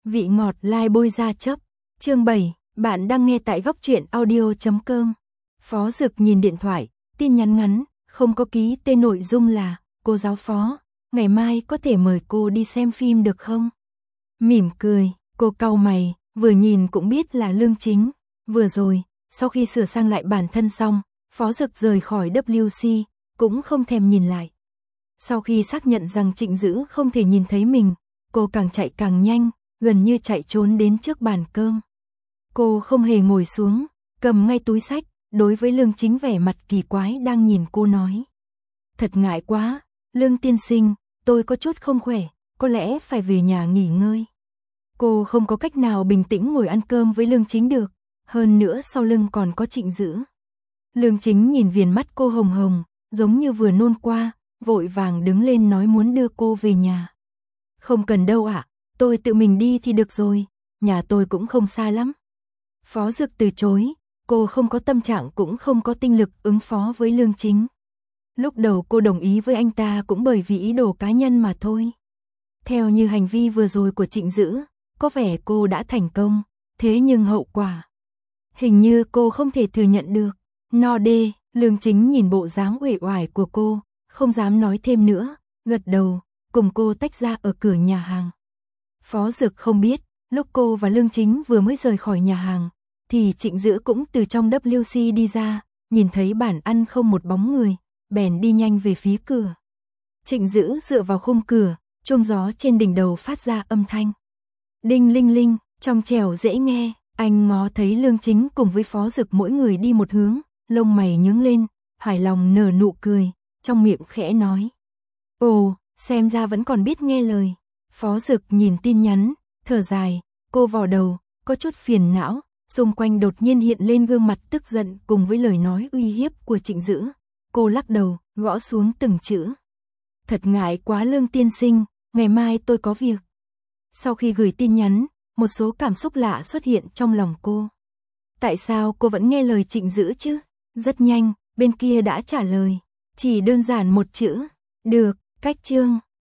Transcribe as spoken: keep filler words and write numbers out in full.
Vị ngọt lai bôi ra chấp. Chương bảy, bạn đang nghe tại góc truyện audio chấm com. Phó Dực nhìn điện thoại, tin nhắn ngắn, không có ký tên, nội dung là: cô giáo Phó, ngày mai có thể mời cô đi xem phim được không? Mỉm cười, cô cau mày, vừa nhìn cũng biết là Lương Chính. Vừa rồi, sau khi sửa sang lại bản thân xong, Phó Dực rời khỏi W C, cũng không thèm nhìn lại. Sau khi xác nhận rằng Trịnh Dữ không thể nhìn thấy mình, cô càng chạy càng nhanh, gần như chạy trốn đến trước bàn cơm. Cô không hề ngồi xuống, cầm ngay túi xách, đối với Lương Chính vẻ mặt kỳ quái đang nhìn cô nói: thật ngại quá, Lương tiên sinh, tôi có chút không khỏe, có lẽ phải về nhà nghỉ ngơi. Cô không có cách nào bình tĩnh ngồi ăn cơm với Lương Chính được, hơn nữa sau lưng còn có Trịnh Dữ. Lương Chính nhìn viền mắt cô hồng hồng, giống như vừa nôn qua, vội vàng đứng lên nói muốn đưa cô về nhà. Không cần đâu ạ, tôi tự mình đi thì được rồi, nhà tôi cũng không xa lắm. Phó Dực từ chối, cô không có tâm trạng cũng không có tinh lực ứng phó với Lương Chính. Lúc đầu cô đồng ý với anh ta cũng bởi vì ý đồ cá nhân mà thôi. Theo như hành vi vừa rồi của Trịnh Dữ, có vẻ cô đã thành công, thế nhưng hậu quả, hình như cô không thể thừa nhận được. No đê, Lương Chính nhìn bộ dáng uể oải của cô, không dám nói thêm nữa, gật đầu, cùng cô tách ra ở cửa nhà hàng. Phó Dực không biết, lúc cô và Lương Chính vừa mới rời khỏi nhà hàng, thì Trịnh Dữ cũng từ trong W C đi ra, nhìn thấy bàn ăn không một bóng người, bèn đi nhanh về phía cửa. Trịnh Dữ dựa vào khung cửa, chuông gió trên đỉnh đầu phát ra âm thanh đinh linh linh, trong trẻo dễ nghe. Anh ngó thấy Lương Chính cùng với Phó Dực mỗi người đi một hướng, lông mày nhướng lên, hài lòng nở nụ cười, trong miệng khẽ nói: ồ, xem ra vẫn còn biết nghe lời. Phó Dực nhìn tin nhắn, thở dài, cô vò đầu, có chút phiền não, xung quanh đột nhiên hiện lên gương mặt tức giận cùng với lời nói uy hiếp của Trịnh Dữ. Cô lắc đầu, gõ xuống từng chữ: thật ngại quá Lương tiên sinh, ngày mai tôi có việc. Sau khi gửi tin nhắn, một số cảm xúc lạ xuất hiện trong lòng cô. Tại sao cô vẫn nghe lời Trịnh Dữ chứ? Rất nhanh, bên kia đã trả lời, chỉ đơn giản một chữ: được, cách chương.